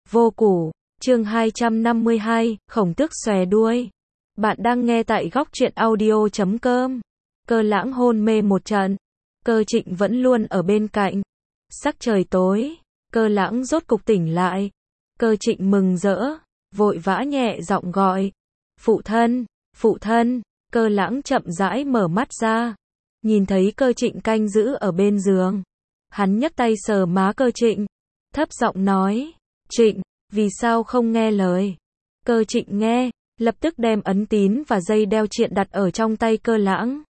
Vô Củ, chương 252, Khổng Tước xòe đuôi. Bạn đang nghe tại góc truyện audio.com. Cơ Lãng hôn mê một trận. Cơ Trịnh vẫn luôn ở bên cạnh. Sắc trời tối, Cơ Lãng rốt cục tỉnh lại. Cơ Trịnh mừng rỡ, vội vã nhẹ giọng gọi. Phụ thân, phụ thân. Cơ Lãng chậm rãi mở mắt ra. Nhìn thấy Cơ Trịnh canh giữ ở bên giường. Hắn nhấc tay sờ má Cơ Trịnh. Thấp giọng nói, Trịnh, vì sao không nghe lời? Cơ Trịnh nghe, lập tức đem ấn tín và dây đeo triện đặt ở trong tay Cơ Lãng.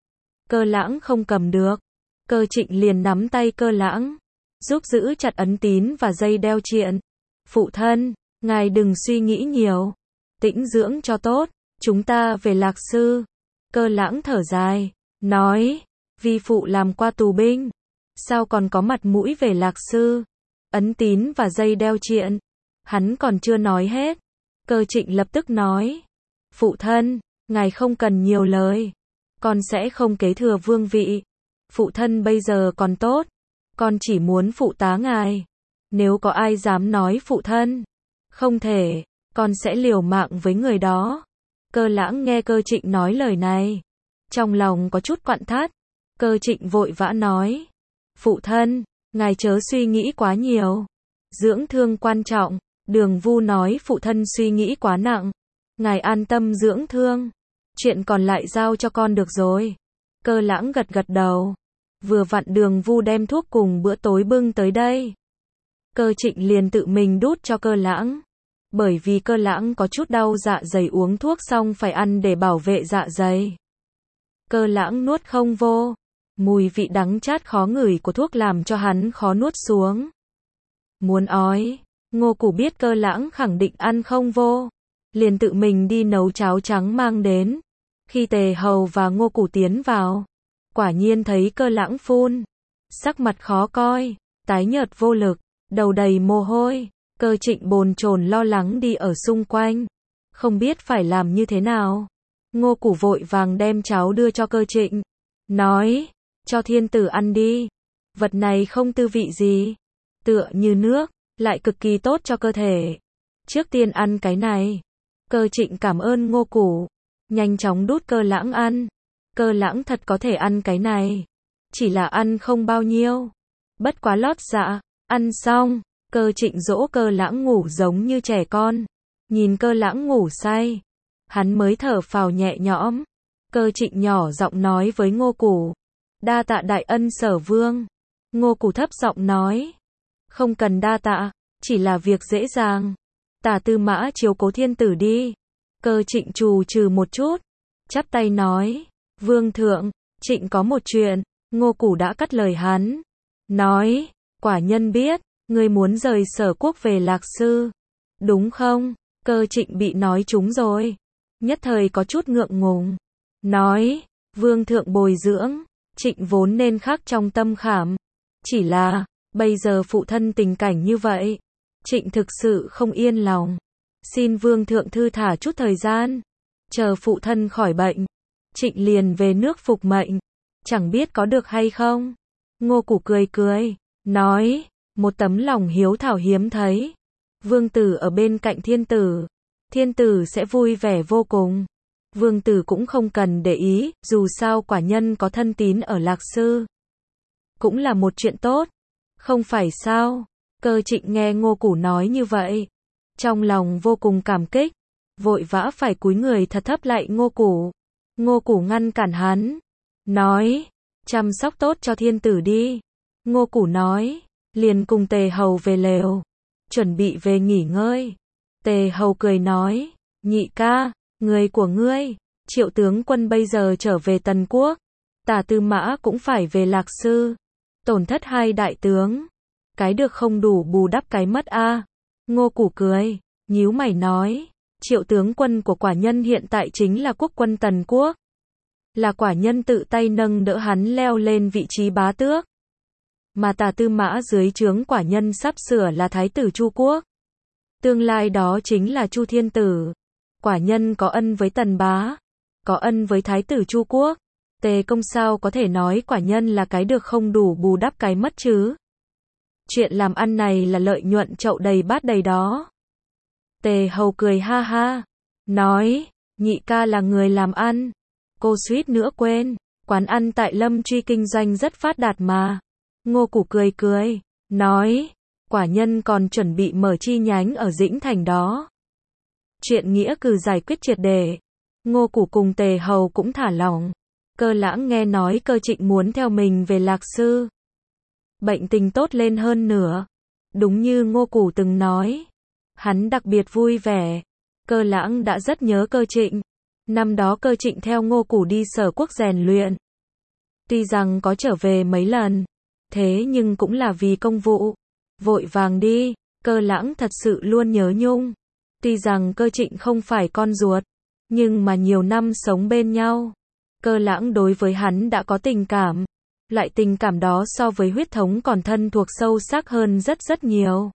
Cơ Lãng không cầm được. Cơ Trịnh liền nắm tay Cơ Lãng, giúp giữ chặt ấn tín và dây đeo triện. Phụ thân, ngài đừng suy nghĩ nhiều. Tĩnh dưỡng cho tốt, chúng ta về Lạc Sư. Cơ Lãng thở dài, nói, vi phụ làm qua tù binh. Sao còn có mặt mũi về Lạc Sư? Ấn tín và dây đeo triện. Hắn còn chưa nói hết. Cơ Trịnh lập tức nói, phụ thân, ngài không cần nhiều lời. Con sẽ không kế thừa vương vị. Phụ thân bây giờ còn tốt. Con chỉ muốn phụ tá ngài. Nếu có ai dám nói phụ thân không thể, con sẽ liều mạng với người đó. Cơ Lãng nghe Cơ Trịnh nói lời này, trong lòng có chút quặn thắt. Cơ Trịnh vội vã nói, phụ thân, ngài chớ suy nghĩ quá nhiều. Dưỡng thương quan trọng. Đường Vu nói phụ thân suy nghĩ quá nặng. Ngài an tâm dưỡng thương. Chuyện còn lại giao cho con được rồi. Cơ Lãng gật gật đầu. Vừa vặn Đường Vu đem thuốc cùng bữa tối bưng tới đây. Cơ Trịnh liền tự mình đút cho Cơ Lãng. Bởi vì Cơ Lãng có chút đau dạ dày, uống thuốc xong phải ăn để bảo vệ dạ dày. Cơ Lãng nuốt không vô. Mùi vị đắng chát khó ngửi của thuốc làm cho hắn khó nuốt xuống. Muốn ói. Ngô Củ biết Cơ Lãng khẳng định ăn không vô, liền tự mình đi nấu cháo trắng mang đến. Khi Tề Hầu và Ngô Củ tiến vào, quả nhiên thấy Cơ Lãng phun, sắc mặt khó coi, tái nhợt vô lực, đầu đầy mồ hôi. Cơ Trịnh bồn chồn lo lắng đi ở xung quanh, không biết phải làm như thế nào. Ngô Củ vội vàng đem cháo đưa cho Cơ Trịnh, nói, cho thiên tử ăn đi. Vật này không tư vị gì, tựa như nước, lại cực kỳ tốt cho cơ thể. Trước tiên ăn cái này. Cơ Trịnh cảm ơn Ngô Củ, nhanh chóng đút Cơ Lãng ăn. Cơ Lãng thật có thể ăn cái này, chỉ là ăn không bao nhiêu, bất quá lót dạ. Ăn xong, Cơ Trịnh dỗ Cơ Lãng ngủ giống như trẻ con. Nhìn Cơ Lãng ngủ say, hắn mới thở phào nhẹ nhõm. Cơ Trịnh nhỏ giọng nói với Ngô Củ, đa tạ đại ân Sở Vương. Ngô Củ thấp giọng nói, không cần đa tạ, chỉ là việc dễ dàng. Tả Tư Mã chiếu cố thiên tử đi. Cơ Trịnh trù trừ một chút, chắp tay nói, Vương thượng, Trịnh có một chuyện. Ngô Củ đã cắt lời hắn, nói, quả nhân biết, ngươi muốn rời Sở quốc về Lạc Sư, đúng không? Cơ Trịnh bị nói trúng rồi, nhất thời có chút ngượng ngùng, nói, Vương thượng bồi dưỡng, Trịnh vốn nên khắc trong tâm khảm. Chỉ là, bây giờ phụ thân tình cảnh như vậy, Trịnh thực sự không yên lòng. Xin Vương thượng thư thả chút thời gian, chờ phụ thân khỏi bệnh, Trịnh liền về nước phục mệnh. Chẳng biết có được hay không? Ngô Củ cười cười, nói, một tấm lòng hiếu thảo hiếm thấy. Vương tử ở bên cạnh thiên tử sẽ vui vẻ vô cùng. Vương tử cũng không cần để ý, dù sao quả nhân có thân tín ở Lạc Sư, cũng là một chuyện tốt. Không phải sao? Cơ Trịnh nghe Ngô Củ nói như vậy, trong lòng vô cùng cảm kích, vội vã phải cúi người thật thấp lại Ngô Củ. Ngô Củ ngăn cản hắn, nói, chăm sóc tốt cho thiên tử đi. Ngô Củ nói, liền cùng Tề Hầu về lều, chuẩn bị về nghỉ ngơi. Tề Hầu cười nói, nhị ca, người của ngươi, Triệu tướng quân bây giờ trở về Tần Quốc, Tả Tư Mã cũng phải về Lạc Sư, tổn thất hai đại tướng, cái được không đủ bù đắp cái mất a. Ngô Củ cười, nhíu mày nói, Triệu tướng quân của quả nhân hiện tại chính là quốc quân Tần Quốc, là quả nhân tự tay nâng đỡ hắn leo lên vị trí bá tước, mà Tả Tư Mã dưới trướng quả nhân sắp sửa là thái tử Chu Quốc, tương lai đó chính là Chu thiên tử. Quả nhân có ân với Tần bá, có ân với thái tử Chu Quốc, Tề công sao có thể nói quả nhân là cái được không đủ bù đắp cái mất chứ? Chuyện làm ăn này là lợi nhuận chậu đầy bát đầy đó. Tề Hầu cười ha ha, nói, nhị ca là người làm ăn. Cô suýt nữa quên, quán ăn tại Lâm Truy kinh doanh rất phát đạt mà. Ngô Củ cười cười, nói, quả nhân còn chuẩn bị mở chi nhánh ở Dĩnh Thành đó. Chuyện nghĩa cử giải quyết triệt để. Ngô Củ cùng Tề Hầu cũng thả lỏng. Cơ Lãng nghe nói Cơ Trịnh muốn theo mình về Lạc Sư. Bệnh tình tốt lên hơn nữa. Đúng như Ngô Củ từng nói. Hắn đặc biệt vui vẻ. Cơ Lãng đã rất nhớ Cơ Trịnh. Năm đó Cơ Trịnh theo Ngô Củ đi Sở Quốc rèn luyện. Tuy rằng có trở về mấy lần, thế nhưng cũng là vì công vụ. Vội vàng đi, Cơ Lãng thật sự luôn nhớ nhung. Tuy rằng Cơ Trịnh không phải con ruột, nhưng mà nhiều năm sống bên nhau. Cơ Lãng đối với hắn đã có tình cảm. Loại tình cảm đó so với huyết thống còn thân thuộc sâu sắc hơn rất rất nhiều.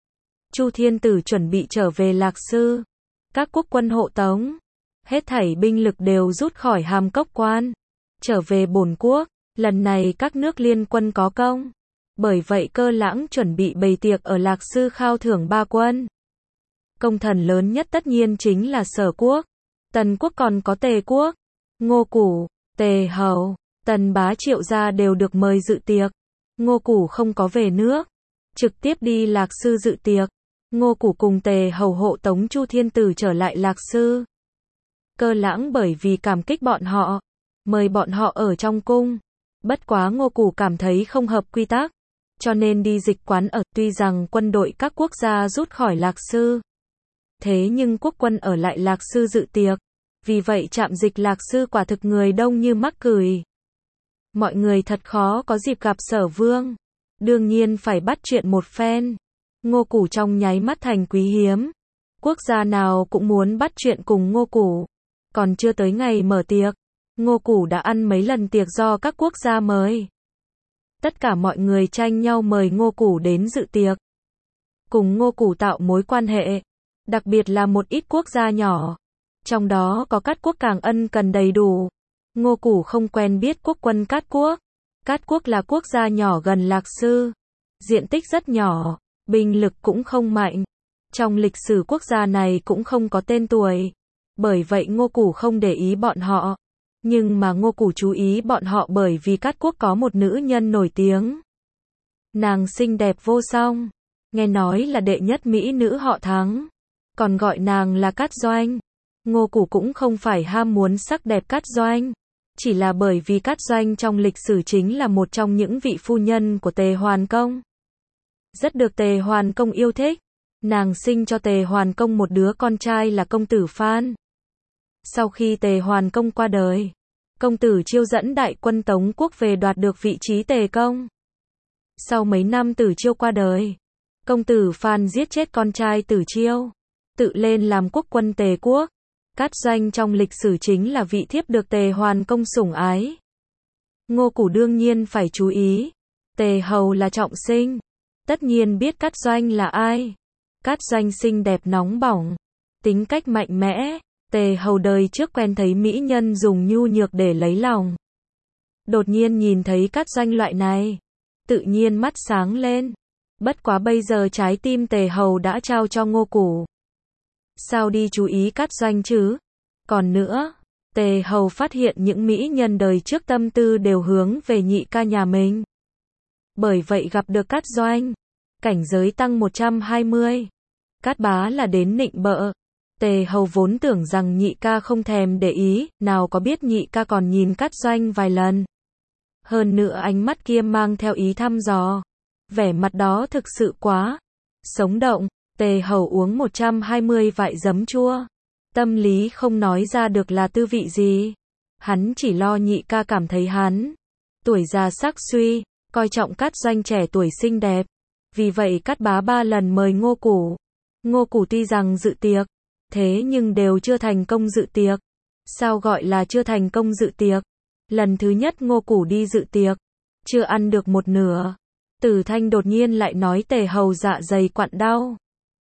Chu Thiên Tử chuẩn bị trở về Lạc Sư. Các quốc quân hộ tống. Hết thảy binh lực đều rút khỏi Hàm Cốc Quan. Trở về bổn quốc. Lần này các nước liên quân có công. Bởi vậy Cơ Lãng chuẩn bị bày tiệc ở Lạc Sư khao thưởng ba quân. Công thần lớn nhất tất nhiên chính là Sở Quốc. Tần Quốc còn có Tề Quốc. Ngô Củ, Tề Hầu, Tần Bá Triệu gia đều được mời dự tiệc. Ngô Củ không có về nước. Trực tiếp đi Lạc Sư dự tiệc. Ngô Củ cùng Tề Hầu hộ tống Chu Thiên Tử trở lại Lạc Sư. Cơ Lãng bởi vì cảm kích bọn họ, mời bọn họ ở trong cung. Bất quá Ngô Củ cảm thấy không hợp quy tắc, cho nên đi dịch quán ở. Tuy rằng quân đội các quốc gia rút khỏi Lạc Sư, thế nhưng quốc quân ở lại Lạc Sư dự tiệc. Vì vậy trạm dịch Lạc Sư quả thực người đông như mắc cười. Mọi người thật khó có dịp gặp Sở Vương. Đương nhiên phải bắt chuyện một phen. Ngô Củ trong nháy mắt thành quý hiếm. Quốc gia nào cũng muốn bắt chuyện cùng Ngô Củ. Còn chưa tới ngày mở tiệc, Ngô Củ đã ăn mấy lần tiệc do các quốc gia mời. Tất cả mọi người tranh nhau mời Ngô Củ đến dự tiệc. Cùng Ngô Củ tạo mối quan hệ. Đặc biệt là một ít quốc gia nhỏ. Trong đó có Cát Quốc càng ân cần đầy đủ. Ngô Củ không quen biết quốc quân Cát Quốc. Cát Quốc là quốc gia nhỏ gần Lạc Sư. Diện tích rất nhỏ, binh lực cũng không mạnh. Trong lịch sử quốc gia này cũng không có tên tuổi. Bởi vậy Ngô Củ không để ý bọn họ. Nhưng mà Ngô Củ chú ý bọn họ bởi vì Cát Quốc có một nữ nhân nổi tiếng. Nàng xinh đẹp vô song. Nghe nói là đệ nhất mỹ nữ họ Thắng. Còn gọi nàng là Cát Doanh. Ngô Củ cũng không phải ham muốn sắc đẹp Cát Doanh. Chỉ là bởi vì Cát Doanh trong lịch sử chính là một trong những vị phu nhân của Tề Hoàn Công. Rất được Tề Hoàn Công yêu thích. Nàng sinh cho Tề Hoàn Công một đứa con trai là công tử Phan. Sau khi Tề Hoàn Công qua đời, công tử Chiêu dẫn đại quân Tống Quốc về đoạt được vị trí Tề Công. Sau mấy năm Tử Chiêu qua đời, công tử Phan giết chết con trai Tử Chiêu, tự lên làm quốc quân Tề Quốc. Cát Doanh trong lịch sử chính là vị thiếp được Tề Hoàn Công sủng ái. Ngô Củ đương nhiên phải chú ý. Tề Hầu là trọng sinh. Tất nhiên biết Cát Doanh là ai. Cát Doanh xinh đẹp nóng bỏng. Tính cách mạnh mẽ. Tề Hầu đời trước quen thấy mỹ nhân dùng nhu nhược để lấy lòng. Đột nhiên nhìn thấy Cát Doanh loại này. Tự nhiên mắt sáng lên. Bất quá bây giờ trái tim Tề Hầu đã trao cho Ngô Củ. Sao đi chú ý Cát Doanh chứ? Còn nữa, Tề Hầu phát hiện những mỹ nhân đời trước tâm tư đều hướng về nhị ca nhà mình. Bởi vậy gặp được Cát Doanh, cảnh giới tăng 120. Cát Bá là đến nịnh bợ. Tề Hầu vốn tưởng rằng nhị ca không thèm để ý, nào có biết nhị ca còn nhìn Cát Doanh vài lần. Hơn nữa ánh mắt kia mang theo ý thăm dò. Vẻ mặt đó thực sự quá sống động. Tề Hầu uống 120 vại giấm chua. Tâm lý không nói ra được là tư vị gì. Hắn chỉ lo nhị ca cảm thấy hắn tuổi già sắc suy, coi trọng Cát Doanh trẻ tuổi xinh đẹp. Vì vậy Cát Bá 3 lần mời Ngô Củ. Ngô Củ tuy rằng dự tiệc, thế nhưng đều chưa thành công dự tiệc. Sao gọi là chưa thành công dự tiệc? Lần thứ nhất Ngô Củ đi dự tiệc, chưa ăn được một nửa. Tử Thanh đột nhiên lại nói Tề Hầu dạ dày quặn đau.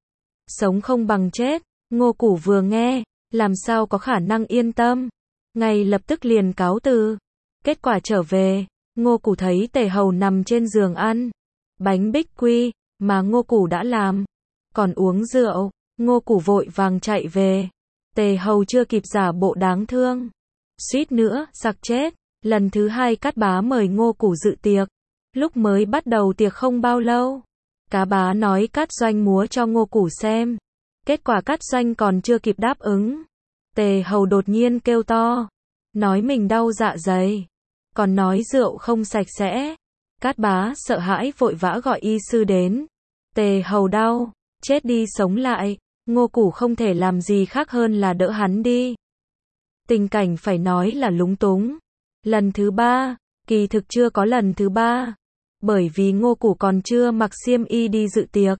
Sống không bằng chết. Ngô Củ vừa nghe, làm sao có khả năng yên tâm. Ngay lập tức liền cáo từ. Kết quả trở về, Ngô Củ thấy Tề Hầu nằm trên giường ăn. bánh bích quy, mà Ngô Củ đã làm. Còn uống rượu, Ngô Củ vội vàng chạy về. Tề Hầu chưa kịp giả bộ đáng thương. Suýt nữa, sặc chết. Lần thứ hai Cát Bá mời Ngô Củ dự tiệc. Lúc mới bắt đầu tiệc không bao lâu, Cá Bá nói Cát Doanh múa cho Ngô Củ xem. Kết quả Cát Doanh còn chưa kịp đáp ứng. Tề Hầu đột nhiên kêu to. Nói mình đau dạ dày. Còn nói rượu không sạch sẽ. Cát Bá sợ hãi vội vã gọi y sư đến. Tề Hầu đau, chết đi sống lại. Ngô Củ không thể làm gì khác hơn là đỡ hắn đi. Tình cảnh phải nói là lúng túng. Lần thứ ba, kỳ thực chưa có lần thứ ba. Bởi vì Ngô Củ còn chưa mặc xiêm y đi dự tiệc.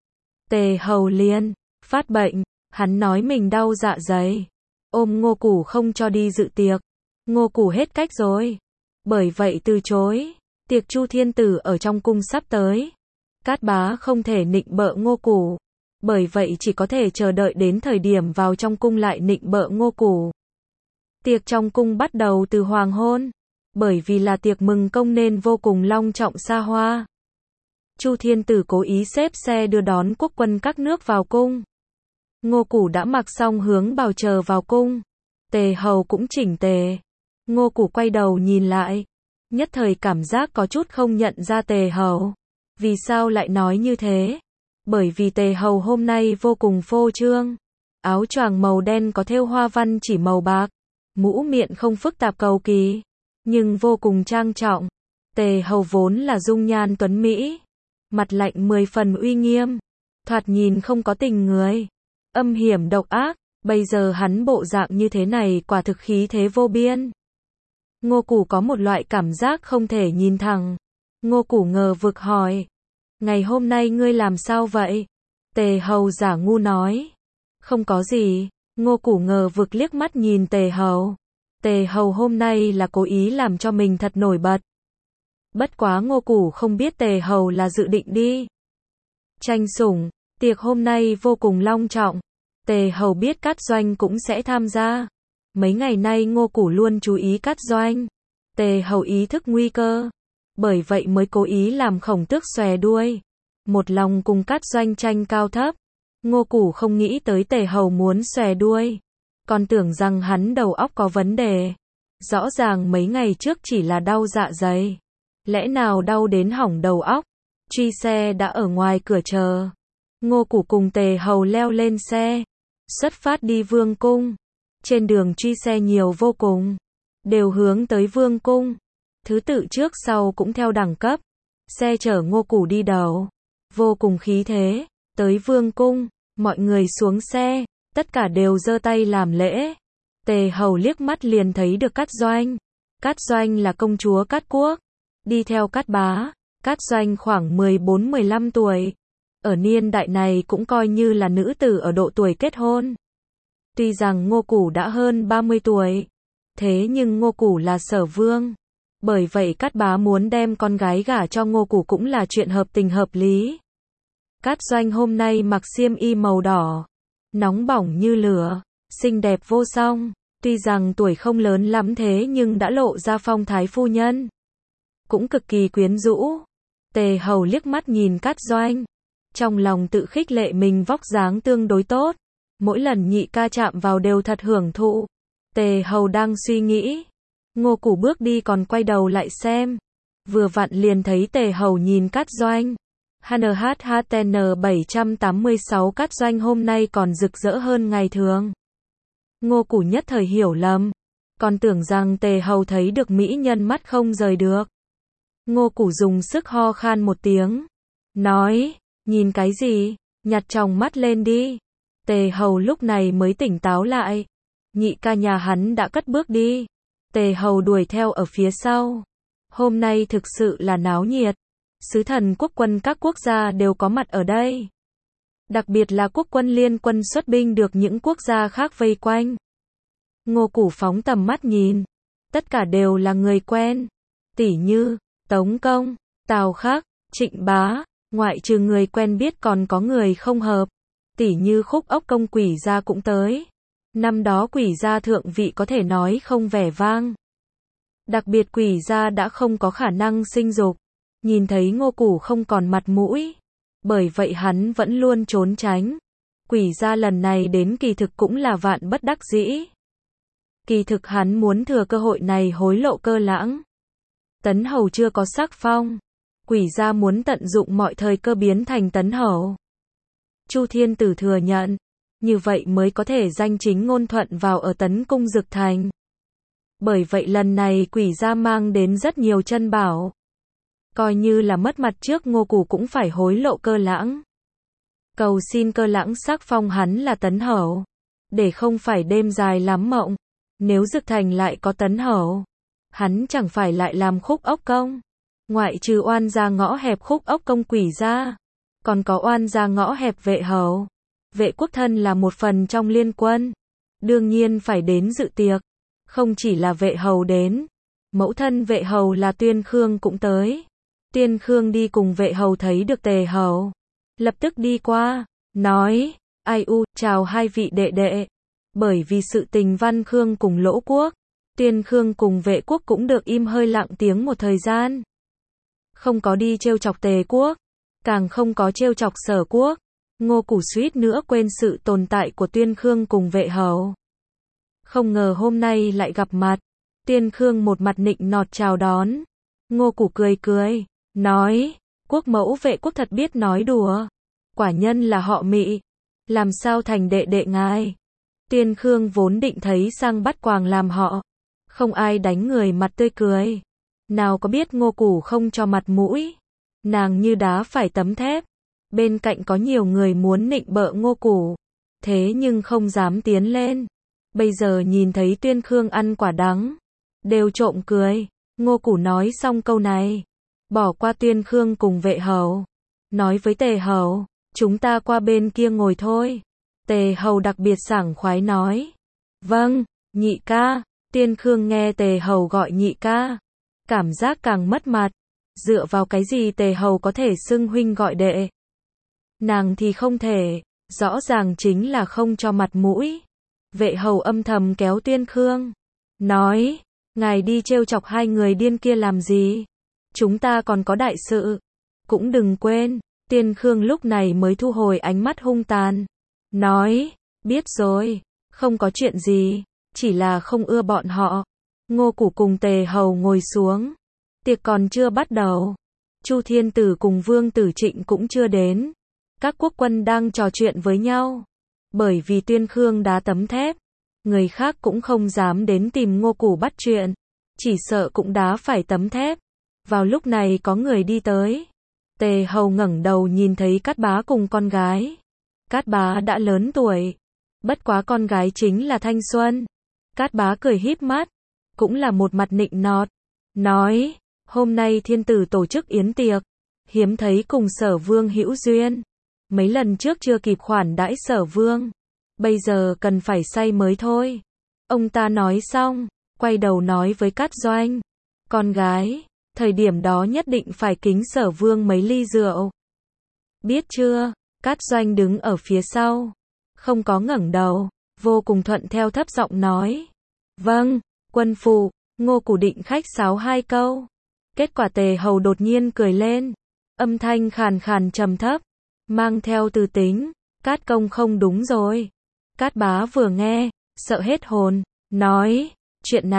Tề Hầu liền phát bệnh, hắn nói mình đau dạ dày. Ôm Ngô Củ không cho đi dự tiệc. Ngô Củ hết cách rồi. Bởi vậy từ chối. Tiệc Chu Thiên Tử ở trong cung sắp tới. Cát Bá không thể nịnh bợ Ngô Củ. Bởi vậy chỉ có thể chờ đợi đến thời điểm vào trong cung lại nịnh bợ Ngô Củ. Tiệc trong cung bắt đầu từ hoàng hôn. Bởi vì là tiệc mừng công nên vô cùng long trọng xa hoa. Chu Thiên Tử cố ý xếp xe đưa đón quốc quân các nước vào cung. Ngô Củ đã mặc xong hướng bào chờ vào cung. Tề Hầu cũng chỉnh tề. Ngô Củ quay đầu nhìn lại. Nhất thời cảm giác có chút không nhận ra Tề Hầu. Vì sao lại nói như thế? Bởi vì Tề Hầu hôm nay vô cùng phô trương. Áo choàng màu đen có thêu hoa văn chỉ màu bạc. Mũ miệng không phức tạp cầu kỳ. Nhưng vô cùng trang trọng. Tề Hầu vốn là dung nhan tuấn Mỹ. Mặt lạnh 10 phần uy nghiêm. Thoạt nhìn không có tình người. Âm hiểm độc ác. Bây giờ hắn bộ dạng như thế này quả thực khí thế vô biên. Ngô Củ có một loại cảm giác không thể nhìn thẳng. Ngô Củ ngờ vực hỏi. Ngày hôm nay ngươi làm sao vậy? Tề Hầu giả ngu nói. Không có gì. Ngô Củ ngờ vực liếc mắt nhìn Tề Hầu. Tề Hầu hôm nay là cố ý làm cho mình thật nổi bật. Bất quá Ngô Củ không biết Tề Hầu là dự định đi tranh sủng. Tiệc hôm nay vô cùng long trọng. Tề Hầu biết Cát Doanh cũng sẽ tham gia. Mấy ngày nay Ngô Củ luôn chú ý Cát Doanh. Tề Hầu ý thức nguy cơ. Bởi vậy mới cố ý làm Khổng Tước xòe đuôi. Một lòng cùng Cát Doanh tranh cao thấp. Ngô Củ không nghĩ tới Tề Hầu muốn xòe đuôi. Còn tưởng rằng hắn đầu óc có vấn đề. Rõ ràng mấy ngày trước chỉ là đau dạ dày. Lẽ nào đau đến hỏng đầu óc. Truy xe đã ở ngoài cửa chờ. Ngô Củ cùng Tề Hầu leo lên xe. Xuất phát đi Vương cung. Trên đường truy xe nhiều vô cùng. Đều hướng tới Vương cung. Thứ tự trước sau cũng theo đẳng cấp. Xe chở Ngô Củ đi đầu. Vô cùng khí thế. Tới Vương cung. Mọi người xuống xe. Tất cả đều giơ tay làm lễ. Tề Hầu liếc mắt liền thấy được Cát Doanh. Cát Doanh là công chúa Cát Quốc. Đi theo Cát Bá. Cát Doanh khoảng 14-15 tuổi. Ở niên đại này cũng coi như là nữ tử ở độ tuổi kết hôn. Tuy rằng Ngô Củ đã hơn 30 tuổi. Thế nhưng Ngô Củ là sở vương. Bởi vậy Cát Bá muốn đem con gái gả cho Ngô Củ cũng là chuyện hợp tình hợp lý. Cát Doanh hôm nay mặc xiêm y màu đỏ. Nóng bỏng như lửa. Xinh đẹp vô song. Tuy rằng tuổi không lớn lắm thế nhưng đã lộ ra phong thái phu nhân. Cũng cực kỳ quyến rũ. Tề Hầu liếc mắt nhìn Cát Doanh. Trong lòng tự khích lệ mình vóc dáng tương đối tốt. Mỗi lần nhị ca chạm vào đều thật hưởng thụ. Tề Hầu đang suy nghĩ. Ngô Củ bước đi còn quay đầu lại xem. Vừa vặn liền thấy Tề Hầu nhìn Cát Doanh. HNHTN 786 Cát Doanh hôm nay còn rực rỡ hơn ngày thường. Ngô Củ nhất thời hiểu lầm. Còn tưởng rằng Tề Hầu thấy được mỹ nhân mắt không rời được. Ngô Củ dùng sức ho khan một tiếng. Nói, nhìn cái gì, nhặt tròng mắt lên đi. Tề Hầu lúc này mới tỉnh táo lại. Nhị ca nhà hắn đã cất bước đi. Tề Hầu đuổi theo ở phía sau. Hôm nay thực sự là náo nhiệt. Sứ thần quốc quân các quốc gia đều có mặt ở đây. Đặc biệt là quốc quân liên quân xuất binh được những quốc gia khác vây quanh. Ngô Củ phóng tầm mắt nhìn. Tất cả đều là người quen. Tỷ như Tống Công, Tào Khắc, Trịnh Bá. Ngoại trừ người quen biết còn có người không hợp. Tỷ như Khúc Ốc công Quỷ gia cũng tới. Năm đó Quỷ gia thượng vị có thể nói không vẻ vang. Đặc biệt Quỷ gia đã không có khả năng sinh dục. nhìn thấy Ngô Củ không còn mặt mũi, bởi vậy hắn vẫn luôn trốn tránh. Quỷ gia lần này đến kỳ thực cũng là vạn bất đắc dĩ. Kỳ thực hắn muốn thừa cơ hội này hối lộ Cơ Lãng. Tấn Hầu chưa có sắc phong, quỷ gia muốn tận dụng mọi thời cơ biến thành Tấn Hầu. Chu Thiên Tử thừa nhận, như vậy mới có thể danh chính ngôn thuận vào ở Tấn Cung Dực Thành. Bởi vậy lần này quỷ gia mang đến rất nhiều chân bảo. Coi như là mất mặt trước Ngô Củ cũng phải hối lộ Cơ Lãng. Cầu xin Cơ Lãng sắc phong hắn là Tấn Hầu, để không phải đêm dài lắm mộng. Nếu Dực Thành lại có Tấn Hầu, hắn chẳng phải lại làm Khúc Ốc Công. Ngoại trừ oan gia ngõ hẹp Khúc Ốc Công quỷ gia, còn có oan gia ngõ hẹp Vệ Hầu. Vệ Quốc Thân là một phần trong liên quân, đương nhiên phải đến dự tiệc. Không chỉ là Vệ Hầu đến, mẫu thân Vệ Hầu là Tuyên Khương cũng tới. Tuyên Khương đi cùng Vệ Hầu thấy được Tề Hầu, lập tức đi qua, nói, ai u, chào hai vị đệ đệ. Bởi vì sự tình Văn Khương cùng Lỗ Quốc, Tuyên Khương cùng Vệ Quốc cũng được im hơi lặng tiếng một thời gian. Không có đi trêu chọc Tề Quốc, càng không có trêu chọc Sở Quốc. Ngô Củ suýt nữa quên sự tồn tại của Tuyên Khương cùng Vệ Hầu. Không ngờ hôm nay lại gặp mặt. Tuyên Khương một mặt nịnh nọt chào đón. Ngô Củ cười cười, nói, quốc mẫu Vệ Quốc thật biết nói đùa. Quả nhân là họ Mị, làm sao thành đệ đệ ngài. Tuyên Khương vốn định thấy sang bắt quàng làm họ, không ai đánh người mặt tươi cười. Nào có biết Ngô Củ không cho mặt mũi, nàng như đá phải tấm thép. Bên cạnh có nhiều người muốn nịnh bợ Ngô Củ, thế nhưng không dám tiến lên. Bây giờ nhìn thấy Tuyên Khương ăn quả đắng, đều trộm cười. Ngô Củ nói xong câu này, bỏ qua Tuyên Khương cùng Vệ Hầu, nói với Tề Hầu, chúng ta qua bên kia ngồi thôi. Tề Hầu đặc biệt sảng khoái nói, vâng, nhị ca. Tuyên Khương nghe Tề Hầu gọi nhị ca, cảm giác càng mất mặt. Dựa vào cái gì Tề Hầu có thể xưng huynh gọi đệ? Nàng thì không thể, rõ ràng chính là không cho mặt mũi. Vệ Hầu âm thầm kéo Tuyên Khương, nói, ngài đi trêu chọc hai người điên kia làm gì? Chúng ta còn có đại sự. Cũng đừng quên. Tuyên Khương lúc này mới thu hồi ánh mắt hung tàn, nói, biết rồi, không có chuyện gì, chỉ là không ưa bọn họ. Ngô Củ cùng Tề Hầu ngồi xuống, tiệc còn chưa bắt đầu. Chu Thiên Tử cùng Vương Tử Trịnh cũng chưa đến. Các quốc quân đang trò chuyện với nhau. Bởi vì Tuyên Khương đá tấm thép, người khác cũng không dám đến tìm Ngô Củ bắt chuyện, chỉ sợ cũng đá phải tấm thép. Vào lúc này có người đi tới. Tề Hầu ngẩng đầu nhìn thấy Cát Bá cùng con gái. Cát Bá đã lớn tuổi, bất quá con gái chính là thanh xuân. Cát Bá cười híp mắt, cũng là một mặt nịnh nọt, nói, hôm nay thiên tử tổ chức yến tiệc, hiếm thấy cùng Sở Vương hữu duyên. Mấy lần trước chưa kịp khoản đãi Sở Vương, bây giờ cần phải say mới thôi. Ông ta nói xong, quay đầu nói với Cát Doanh, con gái, thời điểm đó nhất định phải kính Sở Vương mấy ly rượu. Biết chưa? Cát Doanh đứng ở phía sau, không có ngẩng đầu, vô cùng thuận theo thấp giọng nói, vâng, quân phụ. Ngô Củ định khách sáo hai câu, kết quả Tề Hầu đột nhiên cười lên, âm thanh khàn khàn trầm thấp, mang theo từ tính, Cát công không đúng rồi. Cát Bá vừa nghe, sợ hết hồn, nói, chuyện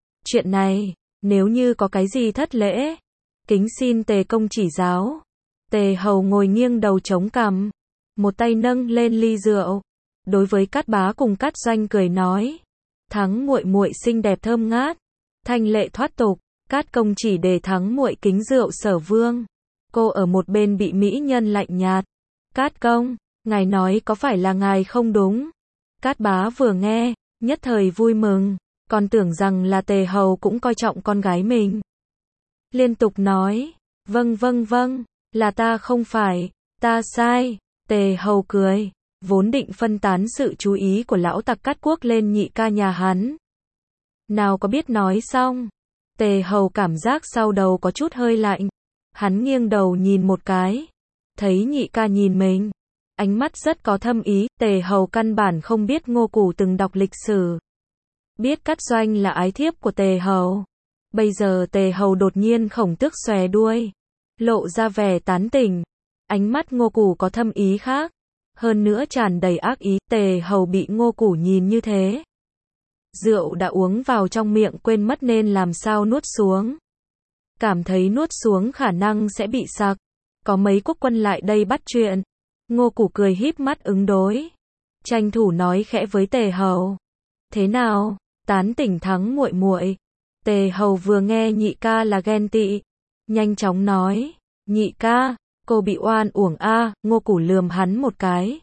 này, nếu như có cái gì thất lễ, kính xin Tề công chỉ giáo. Tề Hầu ngồi nghiêng đầu chống cằm, một tay nâng lên ly rượu, đối với Cát Bá cùng Cát Doanh cười nói, Thắng muội muội xinh đẹp thơm ngát, thanh lệ thoát tục, Cát công chỉ để Thắng muội kính rượu Sở Vương. Cô ở một bên bị mỹ nhân lạnh nhạt, Cát công, ngài nói có phải là ngài không đúng? Cát Bá vừa nghe, nhất thời vui mừng, còn tưởng rằng là Tề Hầu cũng coi trọng con gái mình. Liên tục nói, vâng, là ta không phải, ta sai. Tề Hầu cười, vốn định phân tán sự chú ý của lão tặc Cát Quốc lên nhị ca nhà hắn. Nào có biết nói xong, Tề Hầu cảm giác sau đầu có chút hơi lạnh, hắn nghiêng đầu nhìn một cái, thấy nhị ca nhìn mình, ánh mắt rất có thâm ý. Tề Hầu căn bản không biết Ngô Củ từng đọc lịch sử, biết Cát Doanh là ái thiếp của Tề Hầu. Bây giờ Tề Hầu đột nhiên khổng tước xòe đuôi, lộ ra vẻ tán tỉnh. Ánh mắt Ngô Củ có thâm ý khác, hơn nữa tràn đầy ác ý. Tề Hầu bị Ngô Củ nhìn như thế, rượu đã uống vào trong miệng quên mất nên làm sao nuốt xuống. Cảm thấy nuốt xuống khả năng sẽ bị sặc. Có mấy quốc quân lại đây bắt chuyện. Ngô Củ cười híp mắt ứng đối. Tranh thủ nói khẽ với Tề Hầu. Thế nào, tán tỉnh thắng muội muội. Tề Hầu vừa nghe nhị ca là ghen tị, nhanh chóng nói. Nhị ca, cô bị oan uổng a. Ngô Củ lườm hắn một cái.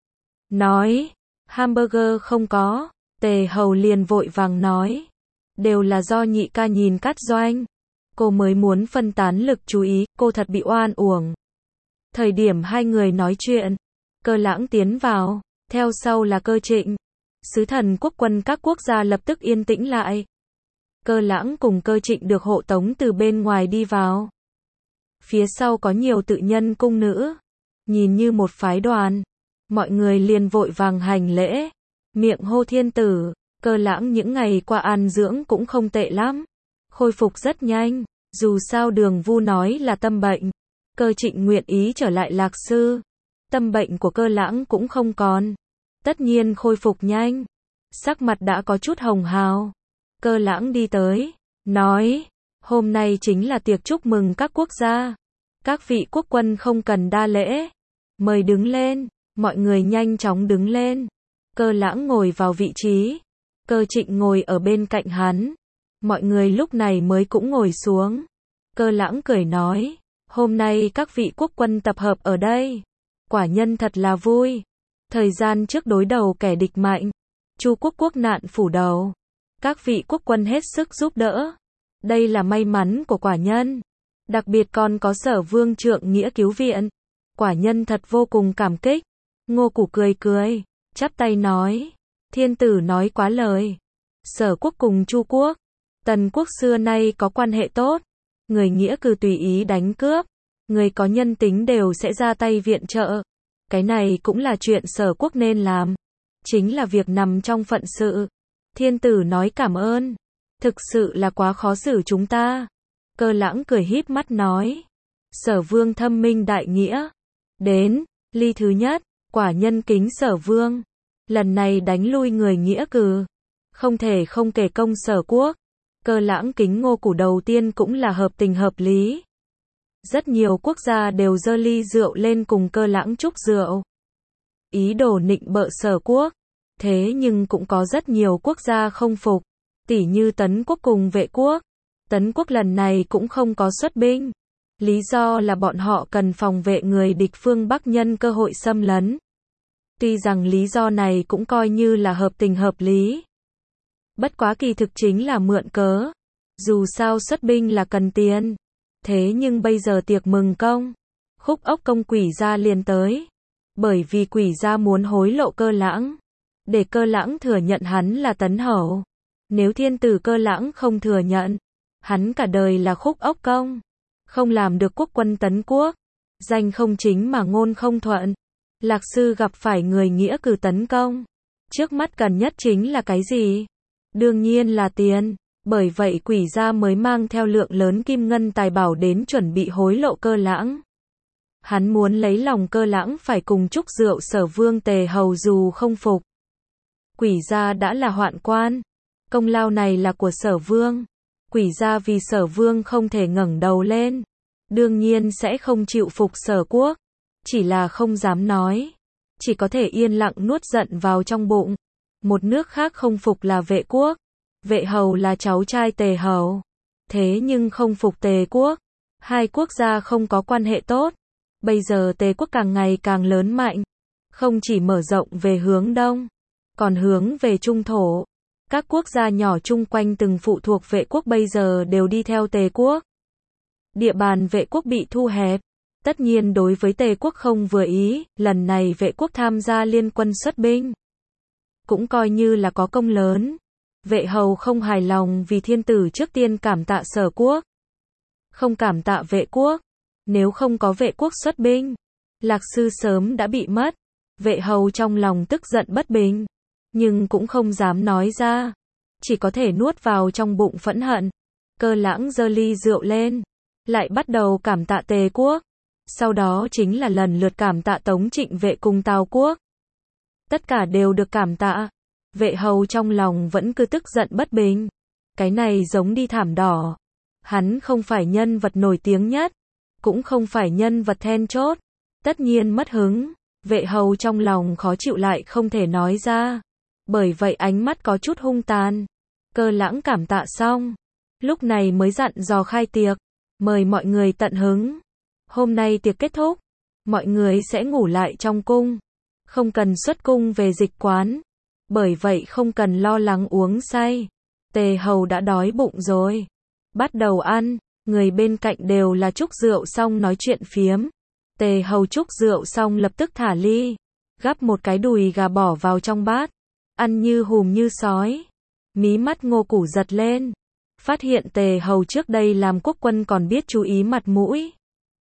Nói, hamburger không có. Tề Hầu liền vội vàng nói. Đều là do nhị ca nhìn Cát Doanh. Cô mới muốn phân tán lực chú ý, cô thật bị oan uổng. Thời điểm hai người nói chuyện, Cơ Lãng tiến vào, theo sau là Cơ Trịnh. Sứ thần quốc quân các quốc gia lập tức yên tĩnh lại. Cơ Lãng cùng Cơ Trịnh được hộ tống từ bên ngoài đi vào. Phía sau có nhiều tự nhân cung nữ, nhìn như một phái đoàn. Mọi người liền vội vàng hành lễ, miệng hô thiên tử. Cơ Lãng những ngày qua an dưỡng cũng không tệ lắm, khôi phục rất nhanh. Dù sao Đường Vu nói là tâm bệnh, Cơ Trịnh nguyện ý trở lại Lạc Sư. Tâm bệnh của Cơ Lãng cũng không còn, tất nhiên khôi phục nhanh. Sắc mặt đã có chút hồng hào. Cơ Lãng đi tới, nói, hôm nay chính là tiệc chúc mừng các quốc gia. Các vị quốc quân không cần đa lễ. Mời đứng lên. Mọi người nhanh chóng đứng lên. Cơ Lãng ngồi vào vị trí. Cơ Trịnh ngồi ở bên cạnh hắn. Mọi người lúc này mới cũng ngồi xuống. Cơ Lãng cười nói, hôm nay các vị quốc quân tập hợp ở đây, quả nhân thật là vui. Thời gian trước đối đầu kẻ địch mạnh, Chu quốc quốc nạn phủ đầu, các vị quốc quân hết sức giúp đỡ. Đây là may mắn của quả nhân. Đặc biệt còn có Sở Vương trượng nghĩa cứu viện. Quả nhân thật vô cùng cảm kích. Ngô Củ cười cười, chắp tay nói, thiên tử nói quá lời. Sở quốc cùng Chu quốc, Tần quốc xưa nay có quan hệ tốt. Người nghĩa cử tùy ý đánh cướp, người có nhân tính đều sẽ ra tay viện trợ. Cái này cũng là chuyện Sở quốc nên làm, chính là việc nằm trong phận sự. Thiên tử nói cảm ơn, thực sự là quá khó xử chúng ta. Cơ Lãng cười híp mắt nói, Sở Vương thâm minh đại nghĩa. Đến, ly thứ nhất, quả nhân kính Sở Vương. Lần này đánh lui người nghĩa cử, không thể không kể công Sở quốc. Cơ Lãng kính Ngô Củ đầu tiên cũng là hợp tình hợp lý. Rất nhiều quốc gia đều giơ ly rượu lên cùng Cơ Lãng chúc rượu, ý đồ nịnh bợ Sở quốc. Thế nhưng cũng có rất nhiều quốc gia không phục, tỉ như Tấn quốc cùng Vệ quốc. Tấn quốc lần này cũng không có xuất binh, lý do là bọn họ cần phòng vệ người địch phương Bắc nhân cơ hội xâm lấn. Tuy rằng lý do này cũng coi như là hợp tình hợp lý, bất quá kỳ thực chính là mượn cớ. Dù sao xuất binh là cần tiền. Thế nhưng bây giờ tiệc mừng công, Khúc Ốc công Quỷ gia liền tới. Bởi vì Quỷ gia muốn hối lộ Cơ Lãng, để Cơ Lãng thừa nhận hắn là Tấn hầu. Nếu thiên tử Cơ Lãng không thừa nhận, hắn cả đời là Khúc Ốc công, không làm được quốc quân Tấn quốc. Danh không chính mà ngôn không thuận. Lạc Sư gặp phải người nghĩa cử tấn công, trước mắt cần nhất chính là cái gì? Đương nhiên là tiền. Bởi vậy Quỷ gia mới mang theo lượng lớn kim ngân tài bảo đến chuẩn bị hối lộ Cơ Lãng. Hắn muốn lấy lòng Cơ Lãng phải cùng chúc rượu Sở Vương Tề Hầu dù không phục. Quỷ gia đã là hoạn quan, công lao này là của Sở Vương. Quỷ gia vì Sở Vương không thể ngẩng đầu lên, đương nhiên sẽ không chịu phục Sở quốc. Chỉ là không dám nói, chỉ có thể yên lặng nuốt giận vào trong bụng. Một nước khác không phục là Vệ quốc. Vệ hầu là cháu trai Tề hầu, thế nhưng không phục Tề quốc. Hai quốc gia không có quan hệ tốt. Bây giờ Tề quốc càng ngày càng lớn mạnh, không chỉ mở rộng về hướng đông, còn hướng về Trung thổ. Các quốc gia nhỏ chung quanh từng phụ thuộc Vệ quốc bây giờ đều đi theo Tề quốc. Địa bàn Vệ quốc bị thu hẹp, tất nhiên đối với Tề quốc không vừa ý. Lần này Vệ quốc tham gia liên quân xuất binh, cũng coi như là có công lớn. Vệ hầu không hài lòng vì thiên tử trước tiên cảm tạ Sở quốc, không cảm tạ Vệ quốc. Nếu không có Vệ quốc xuất binh, Lạc Sư sớm đã bị mất. Vệ hầu trong lòng tức giận bất bình, nhưng cũng không dám nói ra, chỉ có thể nuốt vào trong bụng phẫn hận. Cơ Lãng giơ ly rượu lên, lại bắt đầu cảm tạ Tề quốc. Sau đó chính là lần lượt cảm tạ Tống Trịnh Vệ cùng Tào quốc. Tất cả đều được cảm tạ. Vệ hầu trong lòng vẫn cứ tức giận bất bình. Cái này giống đi thảm đỏ. Hắn không phải nhân vật nổi tiếng nhất, cũng không phải nhân vật then chốt. Tất nhiên mất hứng. Vệ hầu trong lòng khó chịu lại không thể nói ra. Bởi vậy ánh mắt có chút hung tàn. Cơ Lãng cảm tạ xong, lúc này mới dặn dò khai tiệc, mời mọi người tận hứng. Hôm nay tiệc kết thúc, mọi người sẽ ngủ lại trong cung, không cần xuất cung về dịch quán. Bởi vậy không cần lo lắng uống say. Tề hầu đã đói bụng rồi. Bắt đầu ăn, người bên cạnh đều là trúc rượu xong nói chuyện phiếm. Tề hầu trúc rượu xong lập tức thả ly, gắp một cái đùi gà bỏ vào trong bát, ăn như hùm như sói. Mí mắt Ngô Củ giật lên, phát hiện Tề hầu trước đây làm quốc quân còn biết chú ý mặt mũi,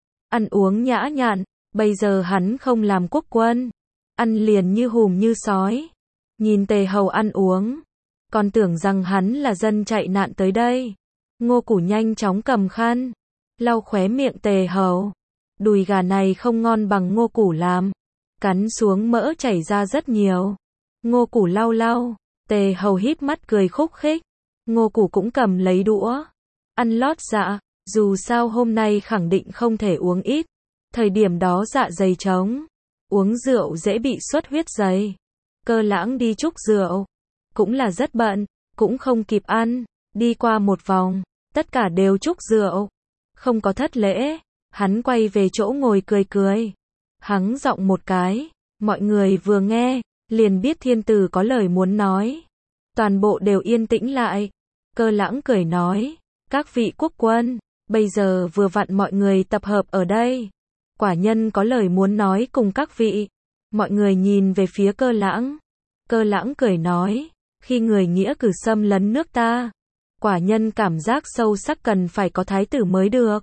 ăn uống nhã nhặn, bây giờ hắn không làm quốc quân, ăn liền như hùm như sói. Nhìn Tề hầu ăn uống, còn tưởng rằng hắn là dân chạy nạn tới đây. Ngô Củ nhanh chóng cầm khăn, lau khóe miệng Tề hầu. Đùi gà này không ngon bằng Ngô Củ làm, cắn xuống mỡ chảy ra rất nhiều. Ngô Củ lau lau, Tề hầu híp mắt cười khúc khích. Ngô Củ cũng cầm lấy đũa, ăn lót dạ, dù sao hôm nay khẳng định không thể uống ít. Thời điểm đó dạ dày trống, uống rượu dễ bị xuất huyết dày. Cơ Lãng đi trúc rượu, cũng là rất bận, cũng không kịp ăn, đi qua một vòng, tất cả đều trúc rượu, không có thất lễ. Hắn quay về chỗ ngồi cười cười, hắng giọng một cái, mọi người vừa nghe, liền biết thiên tử có lời muốn nói. Toàn bộ đều yên tĩnh lại. Cơ Lãng cười nói, các vị quốc quân, bây giờ vừa vặn mọi người tập hợp ở đây. Quả nhân có lời muốn nói cùng các vị. Mọi người nhìn về phía Cơ Lãng. Cơ Lãng cười nói, khi người nghĩa cử xâm lấn nước ta, quả nhân cảm giác sâu sắc cần phải có thái tử mới được.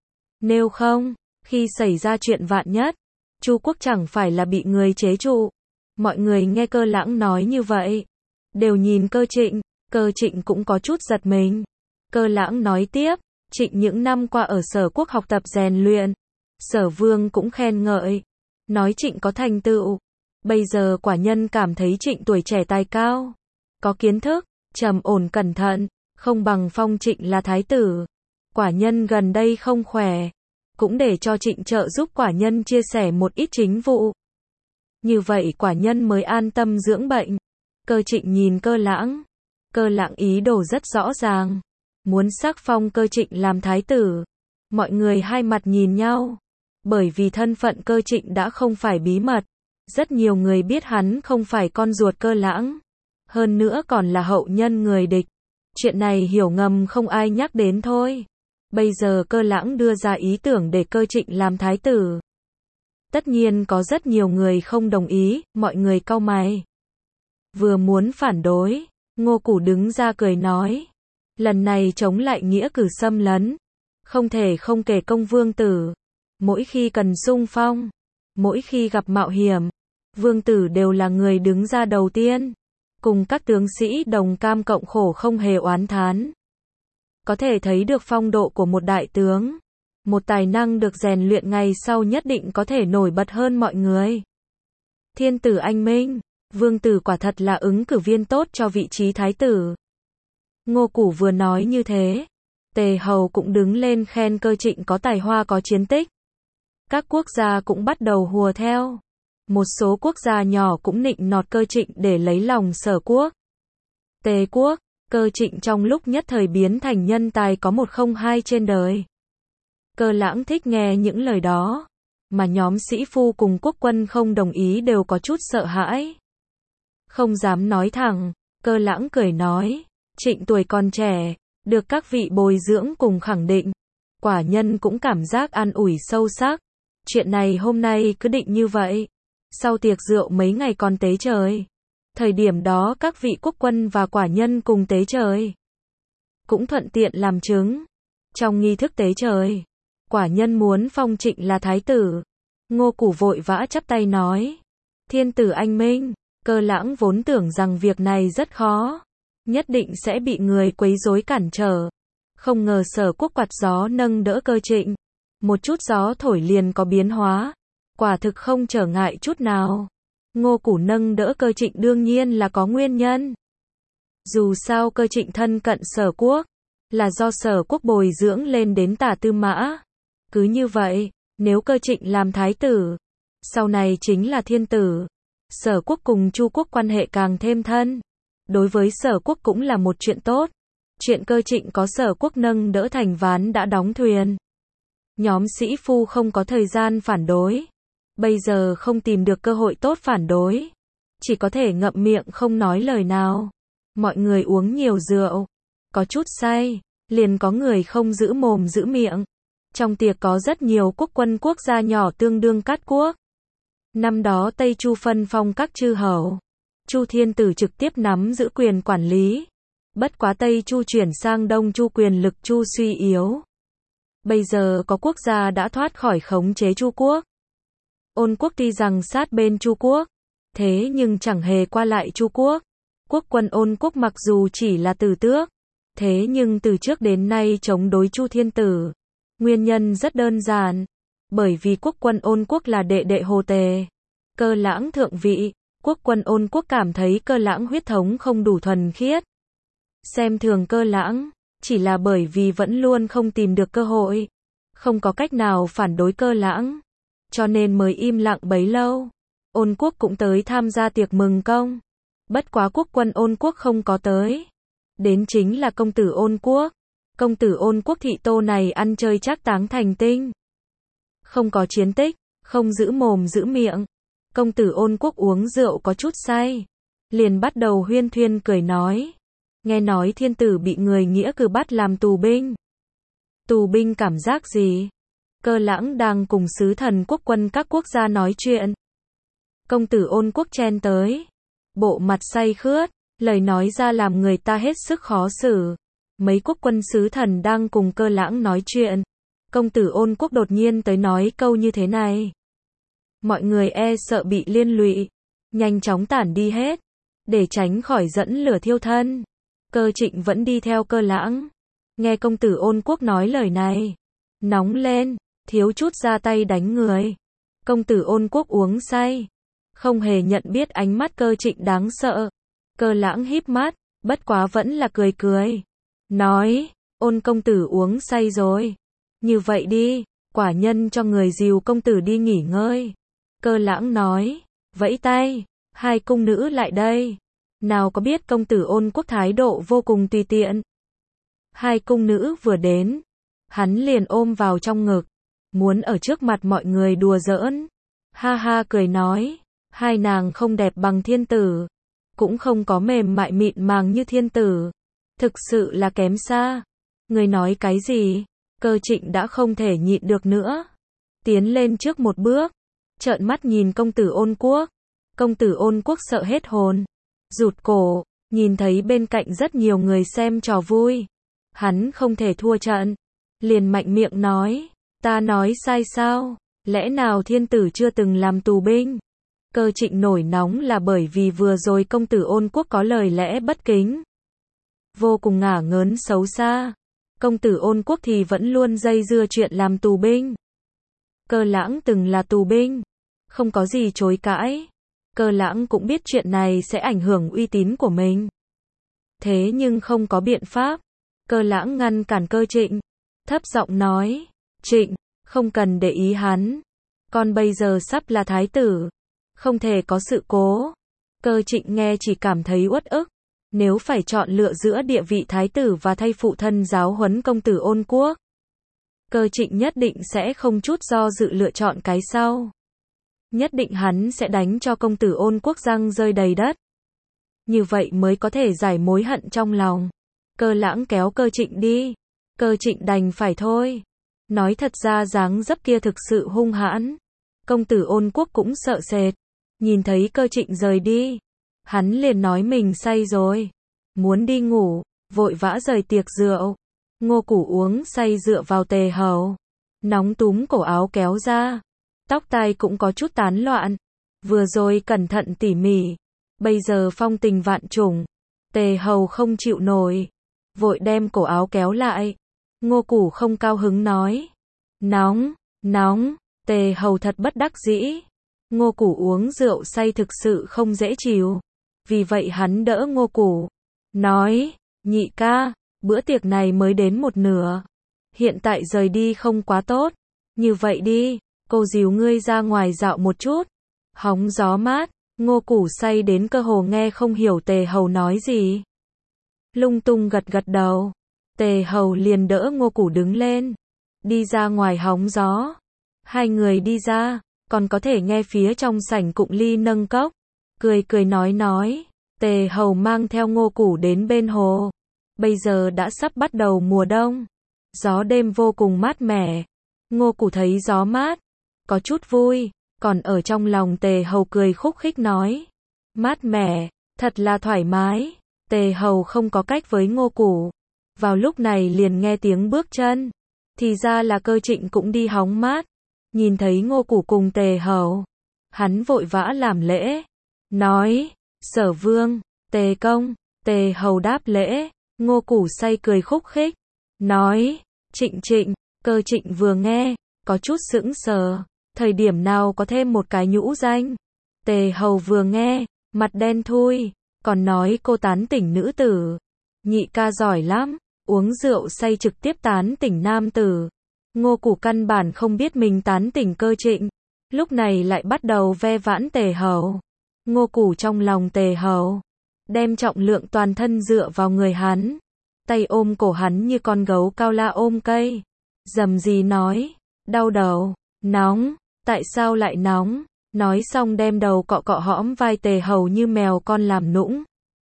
Nếu không, khi xảy ra chuyện vạn nhất, Chu quốc chẳng phải là bị người chế trụ. Mọi người nghe Cơ Lãng nói như vậy, đều nhìn Cơ Trịnh. Cơ Trịnh cũng có chút giật mình. Cơ Lãng nói tiếp, Trịnh những năm qua ở Sở Quốc học tập rèn luyện, Sở Vương cũng khen ngợi, nói Trịnh có thành tựu. Bây giờ quả nhân cảm thấy Trịnh tuổi trẻ tài cao, có kiến thức, trầm ổn cẩn thận, không bằng phong Trịnh là thái tử. Quả nhân gần đây không khỏe, cũng để cho Trịnh trợ giúp quả nhân chia sẻ một ít chính vụ. Như vậy quả nhân mới an tâm dưỡng bệnh. Cơ Trịnh nhìn Cơ Lãng. Cơ Lãng ý đồ rất rõ ràng, muốn sắc phong Cơ Trịnh làm thái tử. Mọi người hai mặt nhìn nhau, bởi vì thân phận Cơ Trịnh đã không phải bí mật. Rất nhiều người biết hắn không phải con ruột Cơ Lãng, hơn nữa còn là hậu nhân người địch. Chuyện này hiểu ngầm không ai nhắc đến thôi. Bây giờ Cơ Lãng đưa ra ý tưởng để Cơ Trịnh làm thái tử. Tất nhiên có rất nhiều người không đồng ý, mọi người cau mày. Vừa muốn phản đối, Ngô Củ đứng ra cười nói, lần này chống lại nghĩa cử xâm lấn, không thể không kể công vương tử. Mỗi khi cần xung phong, mỗi khi gặp mạo hiểm, vương tử đều là người đứng ra đầu tiên, cùng các tướng sĩ đồng cam cộng khổ không hề oán thán. Có thể thấy được phong độ của một đại tướng, một tài năng được rèn luyện ngày sau nhất định có thể nổi bật hơn mọi người. Thiên tử anh minh, vương tử quả thật là ứng cử viên tốt cho vị trí thái tử. Ngô Củ vừa nói như thế, Tề hầu cũng đứng lên khen Cơ Trịnh có tài hoa có chiến tích. Các quốc gia cũng bắt đầu hùa theo. Một số quốc gia nhỏ cũng nịnh nọt Cơ Trịnh để lấy lòng Sở Quốc. Tề quốc, Cơ Trịnh trong lúc nhất thời biến thành nhân tài có một không hai trên đời. Cơ Lãng thích nghe những lời đó, mà nhóm sĩ phu cùng quốc quân không đồng ý đều có chút sợ hãi. Không dám nói thẳng, Cơ Lãng cười nói, Trịnh tuổi còn trẻ, được các vị bồi dưỡng cùng khẳng định. Quả nhân cũng cảm giác an ủi sâu sắc. Chuyện này hôm nay cứ định như vậy. Sau tiệc rượu mấy ngày còn tế trời. Thời điểm đó các vị quốc quân và quả nhân cùng tế trời. Cũng thuận tiện làm chứng. Trong nghi thức tế trời, quả nhân muốn phong Trịnh là thái tử. Ngô Củ vội vã chắp tay nói, thiên tử anh minh. Cơ Lãng vốn tưởng rằng việc này rất khó, nhất định sẽ bị người quấy rối cản trở. Không ngờ Sở Quốc quạt gió nâng đỡ Cơ Trịnh. Một chút gió thổi liền có biến hóa. Quả thực không trở ngại chút nào. Ngô Củ nâng đỡ Cơ Trịnh đương nhiên là có nguyên nhân. Dù sao Cơ Trịnh thân cận Sở Quốc, là do Sở Quốc bồi dưỡng lên đến Tả Tư Mã. Cứ như vậy, nếu Cơ Trịnh làm thái tử, sau này chính là thiên tử. Sở Quốc cùng Chu Quốc quan hệ càng thêm thân. Đối với Sở Quốc cũng là một chuyện tốt. Chuyện Cơ Trịnh có Sở Quốc nâng đỡ thành ván đã đóng thuyền. Nhóm sĩ phu không có thời gian phản đối. Bây giờ không tìm được cơ hội tốt phản đối. Chỉ có thể ngậm miệng không nói lời nào. Mọi người uống nhiều rượu. Có chút say. Liền có người không giữ mồm giữ miệng. Trong tiệc có rất nhiều quốc quân quốc gia nhỏ tương đương Cát Quốc. Năm đó Tây Chu phân phong các chư hầu. Chu Thiên Tử trực tiếp nắm giữ quyền quản lý. Bất quá Tây Chu chuyển sang Đông Chu quyền lực Chu suy yếu. Bây giờ có quốc gia đã thoát khỏi khống chế Chu Quốc. Ôn quốc tuy rằng sát bên Chu Quốc, thế nhưng chẳng hề qua lại Chu Quốc. Quốc quân Ôn quốc mặc dù chỉ là tử tước, thế nhưng từ trước đến nay chống đối Chu Thiên Tử. Nguyên nhân rất đơn giản, bởi vì quốc quân Ôn quốc là đệ đệ Hồ Tề. Cơ Lãng thượng vị, quốc quân Ôn quốc cảm thấy Cơ Lãng huyết thống không đủ thuần khiết. Xem thường Cơ Lãng, chỉ là bởi vì vẫn luôn không tìm được cơ hội. Không có cách nào phản đối Cơ Lãng. Cho nên mới im lặng bấy lâu. Ôn quốc cũng tới tham gia tiệc mừng công. Bất quá quốc quân Ôn quốc không có tới. Đến chính là công tử Ôn quốc. Công tử Ôn quốc thị Tô này ăn chơi trác táng thành tinh. Không có chiến tích, không giữ mồm giữ miệng. Công tử Ôn quốc uống rượu có chút say. Liền bắt đầu huyên thuyên cười nói. Nghe nói thiên tử bị người nghĩa cử bắt làm tù binh. Tù binh cảm giác gì? Cơ Lãng đang cùng sứ thần quốc quân các quốc gia nói chuyện. Công tử Ôn quốc chen tới. Bộ mặt say khướt, lời nói ra làm người ta hết sức khó xử. Mấy quốc quân sứ thần đang cùng Cơ Lãng nói chuyện. Công tử Ôn quốc đột nhiên tới nói câu như thế này. Mọi người e sợ bị liên lụy. Nhanh chóng tản đi hết. Để tránh khỏi dẫn lửa thiêu thân. Cơ Trịnh vẫn đi theo Cơ Lãng. Nghe công tử Ôn quốc nói lời này. Nóng lên, thiếu chút ra tay đánh người. Công tử Ôn quốc uống say. Không hề nhận biết ánh mắt Cơ Trịnh đáng sợ. Cơ Lãng híp mắt, bất quá vẫn là cười cười. Nói, Ôn công tử uống say rồi. Như vậy đi, quả nhân cho người dìu công tử đi nghỉ ngơi. Cơ Lãng nói, vẫy tay, hai cung nữ lại đây. Nào có biết công tử Ôn quốc thái độ vô cùng tùy tiện. Hai cung nữ vừa đến, hắn liền ôm vào trong ngực, muốn ở trước mặt mọi người đùa giỡn. Ha ha cười nói, hai nàng không đẹp bằng thiên tử, cũng không có mềm mại mịn màng như thiên tử. Thực sự là kém xa. Người nói cái gì? Cơ Trịnh đã không thể nhịn được nữa. Tiến lên trước một bước, trợn mắt nhìn công tử Ôn quốc. Công tử Ôn quốc sợ hết hồn. Rụt cổ, nhìn thấy bên cạnh rất nhiều người xem trò vui. Hắn không thể thua trận. Liền mạnh miệng nói, ta nói sai sao? Lẽ nào thiên tử chưa từng làm tù binh? Cơ Trịnh nổi nóng là bởi vì vừa rồi công tử Ôn quốc có lời lẽ bất kính. Vô cùng ngả ngớn xấu xa. Công tử Ôn quốc thì vẫn luôn dây dưa chuyện làm tù binh. Cơ Lãng từng là tù binh. Không có gì chối cãi. Cơ Lãng cũng biết chuyện này sẽ ảnh hưởng uy tín của mình. Thế nhưng không có biện pháp. Cơ Lãng ngăn cản Cơ Trịnh. Thấp giọng nói, Trịnh, không cần để ý hắn. Con bây giờ sắp là thái tử. Không thể có sự cố. Cơ Trịnh nghe chỉ cảm thấy uất ức. Nếu phải chọn lựa giữa địa vị thái tử và thay phụ thân giáo huấn công tử Ôn quốc, Cơ Trịnh nhất định sẽ không chút do dự lựa chọn cái sau. Nhất định hắn sẽ đánh cho công tử Ôn quốc răng rơi đầy đất. Như vậy mới có thể giải mối hận trong lòng. Cơ Lãng kéo Cơ Trịnh đi. Cơ Trịnh đành phải thôi. Nói thật ra dáng dấp kia thực sự hung hãn. Công tử Ôn quốc cũng sợ sệt. Nhìn thấy Cơ Trịnh rời đi, hắn liền nói mình say rồi. Muốn đi ngủ, vội vã rời tiệc rượu. Ngô Củ uống say dựa vào Tề hầu. Nóng túm cổ áo kéo ra. Tóc tai cũng có chút tán loạn. Vừa rồi cẩn thận tỉ mỉ. Bây giờ phong tình vạn trùng. Tề hầu không chịu nổi. Vội đem cổ áo kéo lại. Ngô Củ không cao hứng nói. Nóng, nóng, Tề Hầu thật bất đắc dĩ. Ngô Củ uống rượu say thực sự không dễ chịu. Vì vậy hắn đỡ Ngô Củ. Nói, nhị ca, bữa tiệc này mới đến một nửa. Hiện tại rời đi không quá tốt. Như vậy đi, cô dìu ngươi ra ngoài dạo một chút. Hóng gió mát. Ngô Củ say đến cơ hồ nghe không hiểu Tề Hầu nói gì. Lung tung gật gật đầu. Tề Hầu liền đỡ Ngô Củ đứng lên. Đi ra ngoài hóng gió. Hai người đi ra, còn có thể nghe phía trong sảnh Cụng Ly nâng cốc. Cười cười nói. Tề Hầu mang theo Ngô Củ đến bên hồ. Bây giờ đã sắp bắt đầu mùa đông. Gió đêm vô cùng mát mẻ. Ngô Củ thấy gió mát, có chút vui, còn ở trong lòng Tề Hầu cười khúc khích nói. Mát mẻ, thật là thoải mái. Tề Hầu không có cách với Ngô Củ. Vào lúc này liền nghe tiếng bước chân. Thì ra là Cơ Trịnh cũng đi hóng mát. Nhìn thấy Ngô Củ cùng Tề Hầu, hắn vội vã làm lễ. Nói, Sở Vương, Tề Công. Tề Hầu đáp lễ. Ngô Củ say cười khúc khích. Nói, Trịnh. Cơ Trịnh vừa nghe, có chút sững sờ. Thời điểm nào có thêm một cái nhũ danh. Tề Hầu vừa nghe, mặt đen thui. Còn nói cô tán tỉnh nữ tử. Nhị ca giỏi lắm, uống rượu say trực tiếp tán tỉnh nam tử. Ngô Củ căn bản không biết mình tán tỉnh Cơ Trịnh. Lúc này lại bắt đầu ve vãn Tề Hầu. Ngô Củ trong lòng Tề Hầu, đem trọng lượng toàn thân dựa vào người hắn. Tay ôm cổ hắn như con gấu cao la ôm cây. Rầm rì nói, đau đầu, nóng, tại sao lại nóng? Nói xong đem đầu cọ cọ hõm vai Tề Hầu như mèo con làm nũng.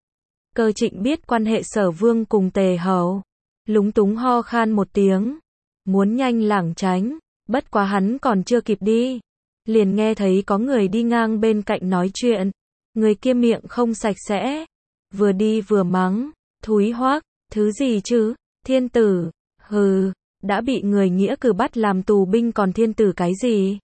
Cơ Trịnh biết quan hệ Sở Vương cùng Tề Hầu, lúng túng ho khan một tiếng, muốn nhanh lảng tránh, bất quá hắn còn chưa kịp đi, liền nghe thấy có người đi ngang bên cạnh nói chuyện. Người kia miệng không sạch sẽ, vừa đi vừa mắng, thúi hoác, thứ gì chứ, thiên tử, hừ, đã bị người nghĩa cử bắt làm tù binh còn thiên tử cái gì?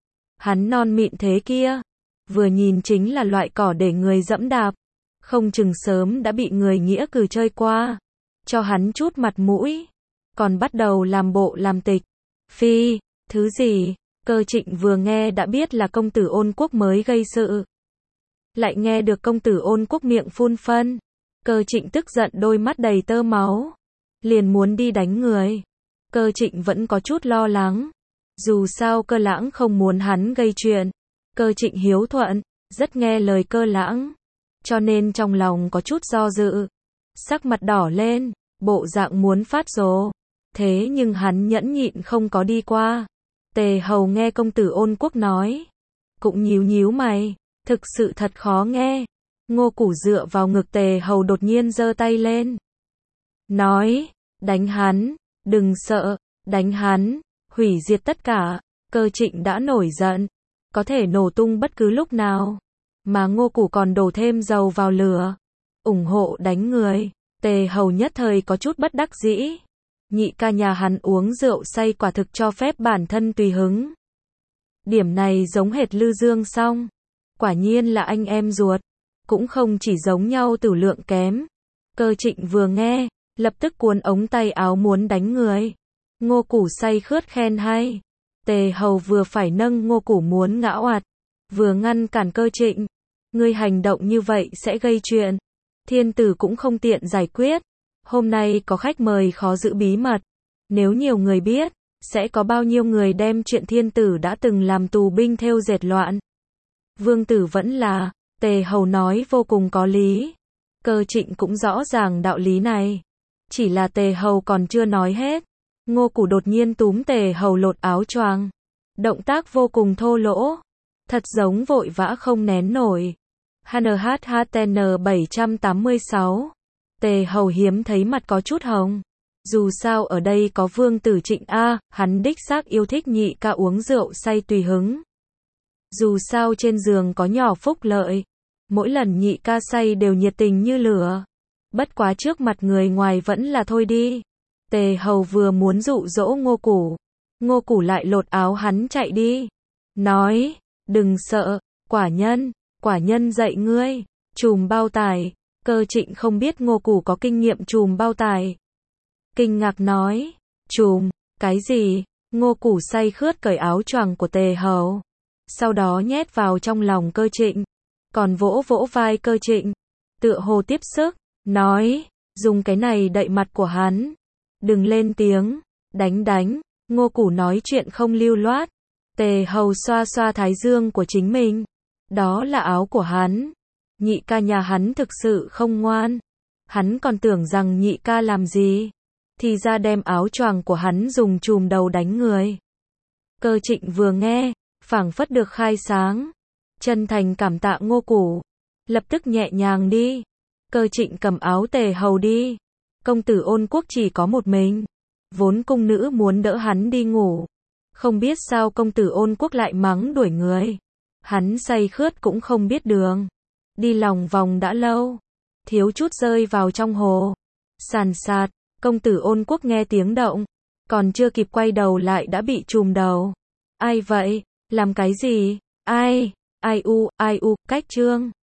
Hắn non mịn thế kia, vừa nhìn chính là loại cỏ để người dẫm đạp, không chừng sớm đã bị người nghĩa cử chơi qua, cho hắn chút mặt mũi, còn bắt đầu làm bộ làm tịch. Phi, thứ gì? Cơ Trịnh vừa nghe đã biết là công tử Ôn Quốc mới gây sự. Lại nghe được công tử Ôn Quốc miệng phun phân. Cơ Trịnh tức giận đôi mắt đầy tơ máu, liền muốn đi đánh người. Cơ Trịnh vẫn có chút lo lắng. Dù sao Cơ Lãng không muốn hắn gây chuyện. Cơ Trịnh hiếu thuận, rất nghe lời Cơ Lãng. Cho nên trong lòng có chút do dự. Sắc mặt đỏ lên, bộ dạng muốn phát rồ. Thế nhưng hắn nhẫn nhịn không có đi qua. Tề Hầu nghe công tử Ôn Quốc nói, cũng nhíu mày, thực sự thật khó nghe. Ngô Củ dựa vào ngực Tề Hầu đột nhiên giơ tay lên. Nói, đánh hắn, đừng sợ, đánh hắn, hủy diệt tất cả. Cơ Trịnh đã nổi giận, có thể nổ tung bất cứ lúc nào. Mà Ngô Củ còn đổ thêm dầu vào lửa, ủng hộ đánh người. Tề Hầu nhất thời có chút bất đắc dĩ. Nhị ca nhà hắn uống rượu say quả thực cho phép bản thân tùy hứng. Điểm này giống hệt Lư Dương Song. Quả nhiên là anh em ruột. Cũng không chỉ giống nhau tử lượng kém. Cơ Trịnh vừa nghe, lập tức cuốn ống tay áo muốn đánh người. Ngô Củ say khướt khen hay. Tề Hầu vừa phải nâng Ngô Củ muốn ngã oạt, vừa ngăn cản Cơ Trịnh. Ngươi hành động như vậy sẽ gây chuyện. Thiên tử cũng không tiện giải quyết. Hôm nay có khách mời khó giữ bí mật. Nếu nhiều người biết, sẽ có bao nhiêu người đem chuyện thiên tử đã từng làm tù binh thêu dệt loạn. Vương tử vẫn là, Tề Hầu nói vô cùng có lý. Cơ Trịnh cũng rõ ràng đạo lý này. Chỉ là Tề Hầu còn chưa nói hết. Ngô Củ đột nhiên túm Tề Hầu lột áo choàng. Động tác vô cùng thô lỗ. Thật giống vội vã không nén nổi. HNHTN 786. Tề Hầu hiếm thấy mặt có chút hồng. Dù sao ở đây có Vương tử Trịnh A, hắn đích xác yêu thích nhị ca uống rượu say tùy hứng. Dù sao trên giường có nhỏ phúc lợi. Mỗi lần nhị ca say đều nhiệt tình như lửa. Bất quá trước mặt người ngoài vẫn là thôi đi. Tề Hầu vừa muốn dụ dỗ Ngô Củ. Ngô Củ lại lột áo hắn chạy đi. Nói, đừng sợ, quả nhân dạy ngươi, chùm bao tải. Cơ Trịnh không biết Ngô Củ có kinh nghiệm chùm bao tải. Kinh ngạc nói, Chùm, cái gì? Ngô Củ say khướt cởi áo choàng của Tề Hầu. Sau đó nhét vào trong lòng Cơ Trịnh. Còn vỗ vỗ vai Cơ Trịnh. Tựa hồ tiếp sức. Nói, dùng cái này đậy mặt của hắn. Đừng lên tiếng. Đánh. Ngô Củ nói chuyện không lưu loát. Tề Hầu xoa xoa thái dương của chính mình. Đó là áo của hắn. Nhị ca nhà hắn thực sự không ngoan. Hắn còn tưởng rằng nhị ca làm gì. Thì ra đem áo choàng của hắn dùng chùm đầu đánh người. Cơ Trịnh vừa nghe, phảng phất được khai sáng. Chân thành cảm tạ Ngô Củ. Lập tức nhẹ nhàng đi. Cơ Trịnh cầm áo Tề Hầu đi. Công tử Ôn Quốc chỉ có một mình. Vốn cung nữ muốn đỡ hắn đi ngủ. Không biết sao công tử Ôn Quốc lại mắng đuổi người. Hắn say khướt cũng không biết đường. Đi lòng vòng đã lâu. Thiếu chút rơi vào trong hồ. Sàn sạt, công tử Ôn Quốc nghe tiếng động. Còn chưa kịp quay đầu lại đã bị trùm đầu. Ai vậy? Làm cái gì? Ai u, cách trương.